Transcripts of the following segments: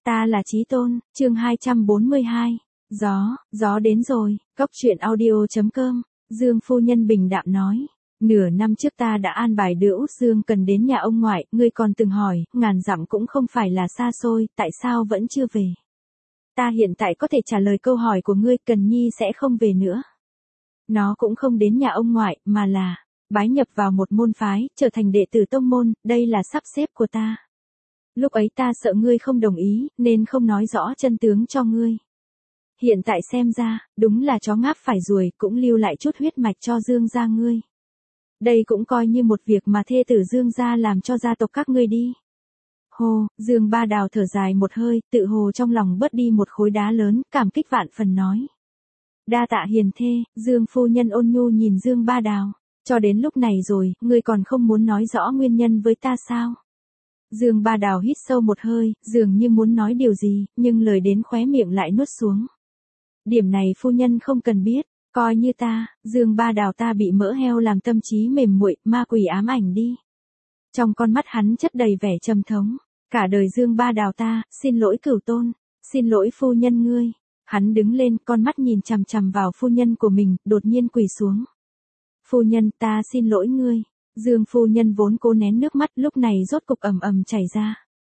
Ta là Chí Tôn, chương 242. Gió đến rồi, Cốc truyện audio.com, Dương phu nhân bình đạm nói. Nửa năm trước ta đã an bài đưa Út Dương Cần đến nhà ông ngoại, ngươi còn từng hỏi, ngàn dặm cũng không phải là xa xôi, tại sao vẫn chưa về? Ta hiện tại có thể trả lời câu hỏi của ngươi, Cần Nhi sẽ không về nữa. Nó cũng không đến nhà ông ngoại, mà là bái nhập vào một môn phái, trở thành đệ tử tông môn, đây là sắp xếp của ta. Lúc ấy ta sợ ngươi không đồng ý, nên không nói rõ chân tướng cho ngươi. Hiện tại xem ra, đúng là chó ngáp phải ruồi, cũng lưu lại chút huyết mạch cho Dương gia ngươi. Đây cũng coi như một việc mà thê tử Dương gia làm cho gia tộc các ngươi đi. Hồ, Dương Ba Đào thở dài một hơi, tự hồ trong lòng bớt đi một khối đá lớn, cảm kích vạn phần nói. Đa tạ hiền thê, Dương phu nhân ôn nhu nhìn Dương Ba Đào. Cho đến lúc này rồi, ngươi còn không muốn nói rõ nguyên nhân với ta sao? Dương Ba Đào hít sâu một hơi, dường như muốn nói điều gì, nhưng lời đến khóe miệng lại nuốt xuống. Điểm này phu nhân không cần biết, coi như ta, Dương Ba Đào ta bị mỡ heo làm tâm trí mềm muội, ma quỷ ám ảnh đi. Trong con mắt hắn chất đầy vẻ trầm thống, cả đời Dương Ba Đào ta, xin lỗi Cửu Tôn, xin lỗi phu nhân ngươi. Hắn đứng lên, con mắt nhìn chằm chằm vào phu nhân của mình, đột nhiên quỳ xuống. Phu nhân, ta xin lỗi ngươi. Dương phu nhân vốn cố nén nước mắt, lúc này rốt cục ầm ầm chảy ra.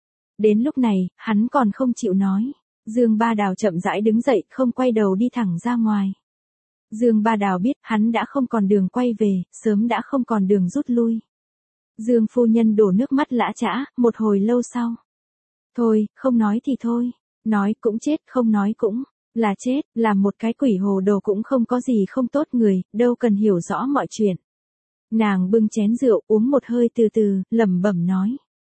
Đến lúc này, hắn còn không chịu nói. Dương Ba Đào chậm rãi đứng dậy, không quay đầu đi thẳng ra ngoài. Dương Ba Đào biết, hắn đã không còn đường quay về, sớm đã không còn đường rút lui. Dương phu nhân đổ nước mắt lã chã, một hồi lâu sau. Thôi, không nói thì thôi, nói cũng chết, không nói cũng là chết, làm một cái quỷ hồ đồ cũng không có gì không tốt người, đâu cần hiểu rõ mọi chuyện. Nàng bưng chén rượu, uống một hơi từ từ, lẩm bẩm nói.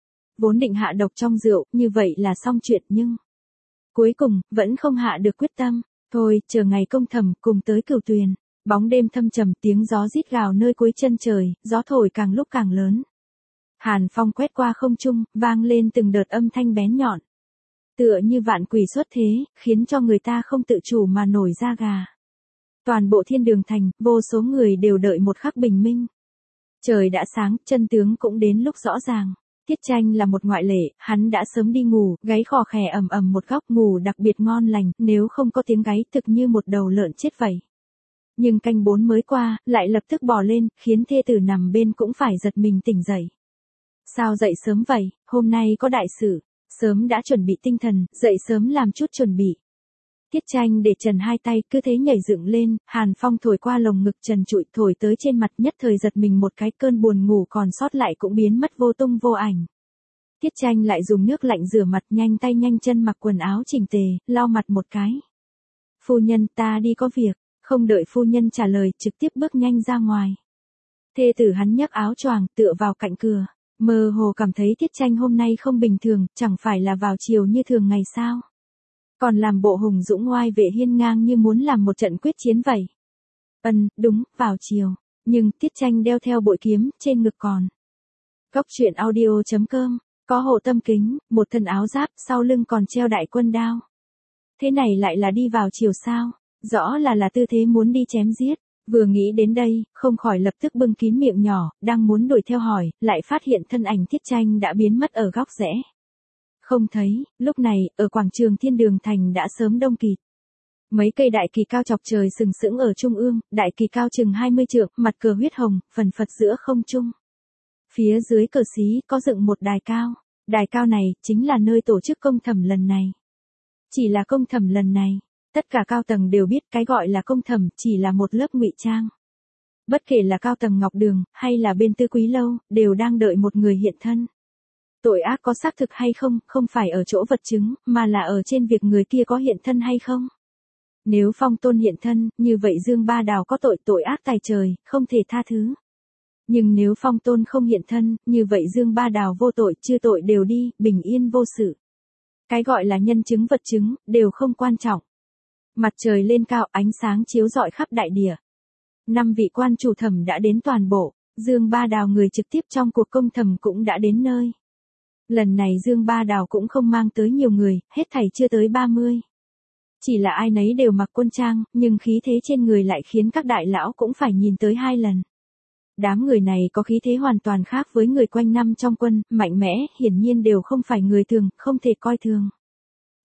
Vốn định hạ độc trong rượu, như vậy là xong chuyện nhưng cuối cùng, vẫn không hạ được quyết tâm. Thôi, chờ ngày công thầm, cùng tới Cửu Tuyền. Bóng đêm thâm trầm, tiếng gió rít gào nơi cuối chân trời, gió thổi càng lúc càng lớn. Hàn phong quét qua không trung, vang lên từng đợt âm thanh bén nhọn. Tựa như vạn quỷ xuất thế, khiến cho người ta không tự chủ mà nổi da gà. Toàn bộ Thiên Đường Thành, vô số người đều đợi một khắc bình minh. Trời đã sáng, chân tướng cũng đến lúc rõ ràng. Tiết Tranh là một ngoại lệ, hắn đã sớm đi ngủ, gáy khò khè ầm ầm một góc, ngủ đặc biệt ngon lành, nếu không có tiếng gáy thực như một đầu lợn chết vậy. Nhưng canh 4 mới qua, lại lập tức bò lên, khiến thê tử nằm bên cũng phải giật mình tỉnh dậy. Sao dậy sớm vậy, hôm nay có đại sự, sớm đã chuẩn bị tinh thần, dậy sớm làm chút chuẩn bị. Tiết Tranh để trần hai tay, cứ thế nhảy dựng lên, hàn phong thổi qua lồng ngực trần trụi, thổi tới trên mặt, nhất thời giật mình một cái, cơn buồn ngủ còn sót lại cũng biến mất vô tung vô ảnh. Tiết Tranh lại dùng nước lạnh rửa mặt, nhanh tay nhanh chân mặc quần áo chỉnh tề, lau mặt một cái. Phu nhân, ta đi có việc, không đợi phu nhân trả lời, trực tiếp bước nhanh ra ngoài. Thê tử hắn nhấc áo choàng, tựa vào cạnh cửa, mơ hồ cảm thấy Tiết Tranh hôm nay không bình thường, chẳng phải là vào chiều như thường ngày sao? Còn làm bộ hùng dũng oai vệ hiên ngang như muốn làm một trận quyết chiến vậy. Đúng, vào chiều. Nhưng Tiết Tranh đeo theo bội kiếm, trên ngực còn. Cốc truyện audio.com, có hộ tâm kính, một thân áo giáp, sau lưng còn treo đại quân đao. Thế này lại là đi vào chiều sao? Rõ là tư thế muốn đi chém giết. Vừa nghĩ đến đây, không khỏi lập tức bưng kín miệng nhỏ, đang muốn đuổi theo hỏi, lại phát hiện thân ảnh Tiết Tranh đã biến mất ở góc rẽ. Không thấy, lúc này, ở quảng trường Thiên Đường Thành đã sớm đông kịt. Mấy cây đại kỳ cao chọc trời sừng sững ở trung ương, đại kỳ cao chừng 20 trượng, mặt cờ huyết hồng, phần phật giữa không trung. Phía dưới cờ xí, có dựng một đài cao. Đài cao này, chính là nơi tổ chức công thẩm lần này. Chỉ là công thẩm lần này, tất cả cao tầng đều biết cái gọi là công thẩm chỉ là một lớp ngụy trang. Bất kể là cao tầng Ngọc Đường, hay là bên Tư Quý Lâu, đều đang đợi một người hiện thân. Tội ác có xác thực hay không, không phải ở chỗ vật chứng, mà là ở trên việc người kia có hiện thân hay không. Nếu Phong Tôn hiện thân, như vậy Dương Ba Đào có tội ác tày trời, không thể tha thứ. Nhưng nếu Phong Tôn không hiện thân, như vậy Dương Ba Đào vô tội, chưa tội đều đi, bình yên vô sự. Cái gọi là nhân chứng vật chứng, đều không quan trọng. Mặt trời lên cao, ánh sáng chiếu rọi khắp đại địa. 5 vị quan chủ thẩm đã đến toàn bộ, Dương Ba Đào người trực tiếp trong cuộc công thẩm cũng đã đến nơi. Lần này Dương Ba Đào cũng không mang tới nhiều người, hết thảy chưa tới 30. Chỉ là ai nấy đều mặc quân trang, nhưng khí thế trên người lại khiến các đại lão cũng phải nhìn tới 2 lần. Đám người này có khí thế hoàn toàn khác với người quanh năm trong quân, mạnh mẽ, hiển nhiên đều không phải người thường, không thể coi thường.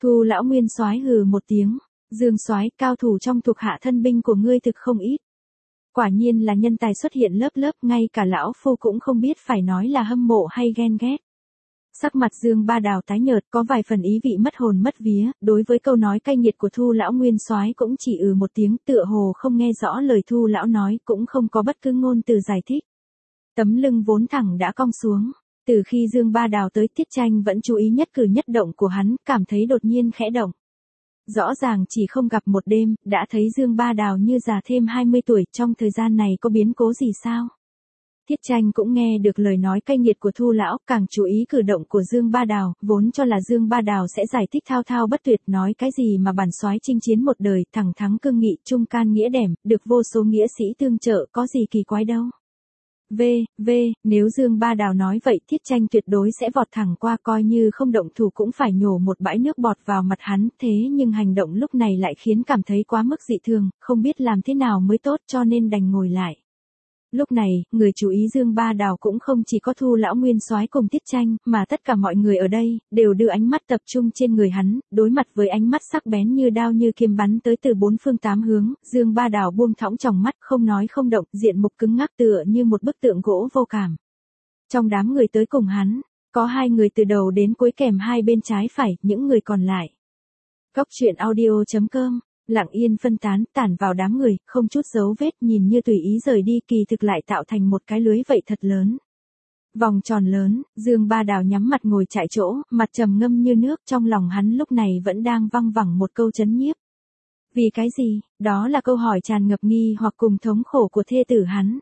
Thu lão nguyên soái hừ một tiếng, Dương soái, cao thủ trong thuộc hạ thân binh của ngươi thực không ít. Quả nhiên là nhân tài xuất hiện lớp lớp, ngay cả lão phu cũng không biết phải nói là hâm mộ hay ghen ghét. Sắc mặt Dương Ba Đào tái nhợt, có vài phần ý vị mất hồn mất vía, đối với câu nói cay nghiệt của Thu lão nguyên soái cũng chỉ một tiếng, tựa hồ không nghe rõ lời Thu lão nói, cũng không có bất cứ ngôn từ giải thích. Tấm lưng vốn thẳng đã cong xuống. Từ khi Dương Ba Đào tới, Tiết Tranh vẫn chú ý nhất cử nhất động của hắn, cảm thấy đột nhiên khẽ động. Rõ ràng chỉ không gặp một đêm, đã thấy Dương Ba Đào như già thêm 20 tuổi, trong thời gian này có biến cố gì sao? Tiết Tranh cũng nghe được lời nói cay nghiệt của Thu lão, càng chú ý cử động của Dương Ba Đào, vốn cho là Dương Ba Đào sẽ giải thích thao thao bất tuyệt, nói cái gì mà bản soái chinh chiến một đời, thẳng thắng cương nghị, trung can nghĩa đẻm, được vô số nghĩa sĩ tương trợ, có gì kỳ quái đâu. Nếu Dương Ba Đào nói vậy, Tiết Tranh tuyệt đối sẽ vọt thẳng qua, coi như không động thủ cũng phải nhổ một bãi nước bọt vào mặt hắn, thế nhưng hành động lúc này lại khiến cảm thấy quá mức dị thường, không biết làm thế nào mới tốt, cho nên đành ngồi lại. Lúc này, người chú ý Dương Ba Đào cũng không chỉ có Thu lão nguyên soái cùng Tiết Tranh, mà tất cả mọi người ở đây đều đưa ánh mắt tập trung trên người hắn, đối mặt với ánh mắt sắc bén như đao như kiếm bắn tới từ bốn phương tám hướng, Dương Ba Đào buông thõng tròng mắt, không nói không động, diện mục cứng ngắc tựa như một bức tượng gỗ vô cảm. Trong đám người tới cùng hắn, có 2 người từ đầu đến cuối kèm hai bên trái phải, những người còn lại. Góc truyện audio.com lặng yên phân tán, tản vào đám người, không chút dấu vết, nhìn như tùy ý rời đi, kỳ thực lại tạo thành một cái lưới vậy thật lớn. Vòng tròn lớn, Dương Ba Đào nhắm mặt ngồi tại chỗ, mặt trầm ngâm như nước, trong lòng hắn lúc này vẫn đang văng vẳng một câu trấn nhiếp. Vì cái gì? Đó là câu hỏi tràn ngập nghi hoặc cùng thống khổ của thê tử hắn.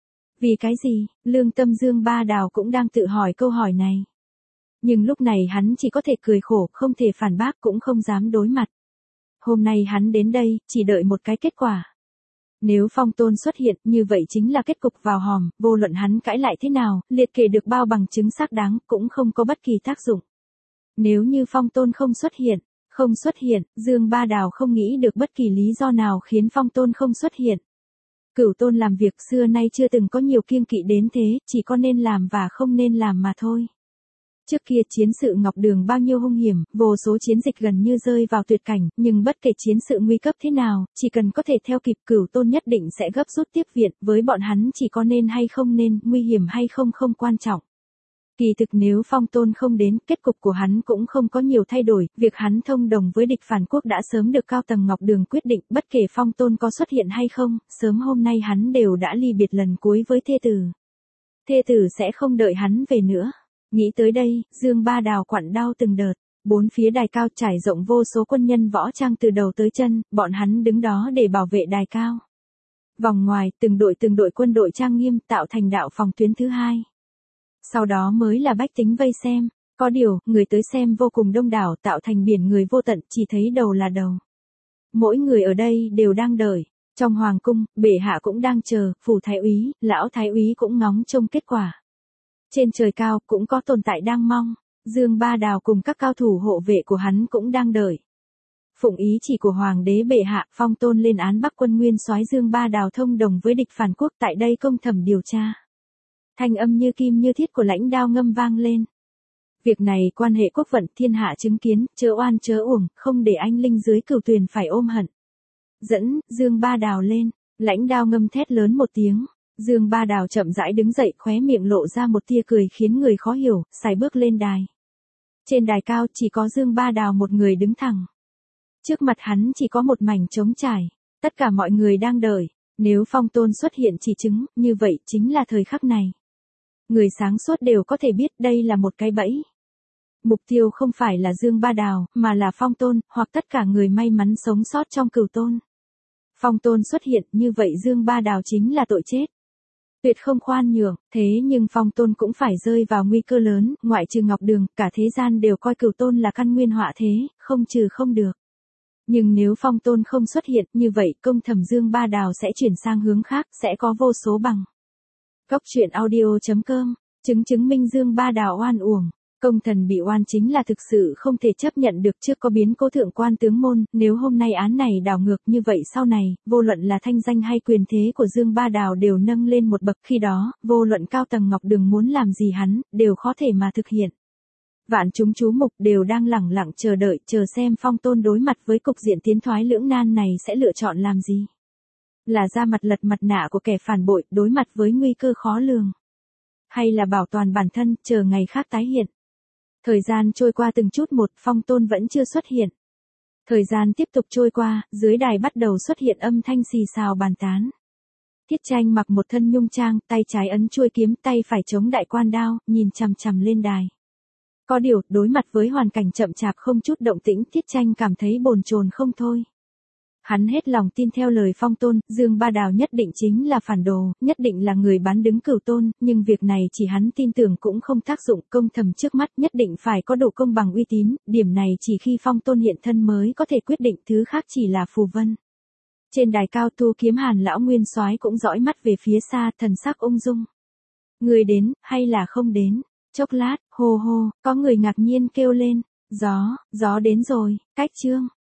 Vì cái gì? Lương tâm Dương Ba Đào cũng đang tự hỏi câu hỏi này. Nhưng lúc này hắn chỉ có thể cười khổ, không thể phản bác cũng không dám đối mặt. Hôm nay hắn đến đây, chỉ đợi một cái kết quả. Nếu Phong Tôn xuất hiện, như vậy chính là kết cục vào hòm, vô luận hắn cãi lại thế nào, liệt kê được bao bằng chứng xác đáng, cũng không có bất kỳ tác dụng. Nếu như Phong Tôn không xuất hiện, Dương Ba Đào không nghĩ được bất kỳ lý do nào khiến Phong Tôn không xuất hiện. Cửu Tôn làm việc xưa nay chưa từng có nhiều kiêng kỵ đến thế, chỉ có nên làm và không nên làm mà thôi. Trước kia chiến sự Ngọc Đường bao nhiêu hung hiểm, vô số chiến dịch gần như rơi vào tuyệt cảnh, nhưng bất kể chiến sự nguy cấp thế nào, chỉ cần có thể theo kịp, Cửu Tôn nhất định sẽ gấp rút tiếp viện, với bọn hắn chỉ có nên hay không nên, nguy hiểm hay không không quan trọng. Kỳ thực nếu Phong Tôn không đến, kết cục của hắn cũng không có nhiều thay đổi, việc hắn thông đồng với địch phản quốc đã sớm được cao tầng Ngọc Đường quyết định, bất kể Phong Tôn có xuất hiện hay không, sớm hôm nay hắn đều đã ly biệt lần cuối với thê tử. Thê tử sẽ không đợi hắn về nữa. Nghĩ tới đây, Dương Ba Đào quặn đau từng đợt, bốn phía đài cao trải rộng vô số quân nhân võ trang từ đầu tới chân, bọn hắn đứng đó để bảo vệ đài cao. Vòng ngoài, từng đội quân đội trang nghiêm tạo thành đạo phòng tuyến thứ 2. Sau đó mới là bách tính vây xem, có điều, người tới xem vô cùng đông đảo tạo thành biển người vô tận, chỉ thấy đầu là đầu. Mỗi người ở đây đều đang đợi, trong hoàng cung, bệ hạ cũng đang chờ, phủ thái úy, lão thái úy cũng ngóng trông kết quả. Trên trời cao cũng có tồn tại đang mong, Dương Ba Đào cùng các cao thủ hộ vệ của hắn cũng đang đợi. Phụng ý chỉ của Hoàng đế bệ hạ, Phong Tôn lên án Bắc quân nguyên soái Dương Ba Đào thông đồng với địch phản quốc tại đây công thẩm điều tra. Thanh âm như kim như thiết của lãnh đao ngâm vang lên. Việc này quan hệ quốc vận, thiên hạ chứng kiến, chớ oan chớ uổng, không để anh linh dưới cửu tuyền phải ôm hận. Dẫn, Dương Ba Đào lên, lãnh đao ngâm thét lớn một tiếng. Dương Ba Đào chậm rãi đứng dậy, khóe miệng lộ ra một tia cười khiến người khó hiểu, sải bước lên đài. Trên đài cao chỉ có Dương Ba Đào một người đứng thẳng. Trước mặt hắn chỉ có một mảnh trống trải, tất cả mọi người đang đợi, nếu Phong Tôn xuất hiện chỉ chứng, như vậy chính là thời khắc này. Người sáng suốt đều có thể biết đây là một cái bẫy. Mục tiêu không phải là Dương Ba Đào, mà là Phong Tôn, hoặc tất cả người may mắn sống sót trong Cửu Tôn. Phong Tôn xuất hiện, như vậy Dương Ba Đào chính là tội chết. Tuyệt không khoan nhượng, thế nhưng Phong Tôn cũng phải rơi vào nguy cơ lớn, ngoại trừ Ngọc Đường, cả thế gian đều coi Cửu Tôn là căn nguyên họa thế, không trừ không được. Nhưng nếu Phong Tôn không xuất hiện, như vậy công thẩm Dương Ba Đào sẽ chuyển sang hướng khác, sẽ có vô số bằng. Góc truyện audio.com, chứng minh Dương Ba Đào oan uổng. Công thần bị oan chính là thực sự không thể chấp nhận được, trước có biến cố thượng quan tướng môn, nếu hôm nay án này đảo ngược như vậy sau này, vô luận là thanh danh hay quyền thế của Dương Ba Đào đều nâng lên một bậc, khi đó, vô luận cao tầng Ngọc Đường muốn làm gì hắn, đều khó thể mà thực hiện. Vạn chúng chú mục đều đang lẳng lặng chờ đợi, chờ xem Phong Tôn đối mặt với cục diện tiến thoái lưỡng nan này sẽ lựa chọn làm gì. Là ra mặt lật mặt nạ của kẻ phản bội, đối mặt với nguy cơ khó lường. Hay là bảo toàn bản thân, chờ ngày khác tái hiện. Thời gian trôi qua từng chút một, Phong Tôn vẫn chưa xuất hiện. Thời gian tiếp tục trôi qua, dưới đài bắt đầu xuất hiện âm thanh xì xào bàn tán. Tiết Tranh mặc một thân nhung trang, tay trái ấn chuôi kiếm, tay phải chống đại quan đao, nhìn chằm chằm lên đài. Có điều, đối mặt với hoàn cảnh chậm chạp không chút động tĩnh, Tiết Tranh cảm thấy bồn chồn không thôi. Hắn hết lòng tin theo lời Phong Tôn, Dương Ba Đào nhất định chính là phản đồ, nhất định là người bán đứng Cửu Tôn, nhưng việc này chỉ hắn tin tưởng cũng không tác dụng, công thầm trước mắt nhất định phải có độ công bằng uy tín, điểm này chỉ khi Phong Tôn hiện thân mới có thể quyết định, thứ khác chỉ là phù vân. Trên đài cao Thu Kiếm Hàn lão nguyên soái cũng dõi mắt về phía xa, thần sắc ung dung. Người đến, hay là không đến? Chốc lát, hô hô, có người ngạc nhiên kêu lên, gió đến rồi, cách chương.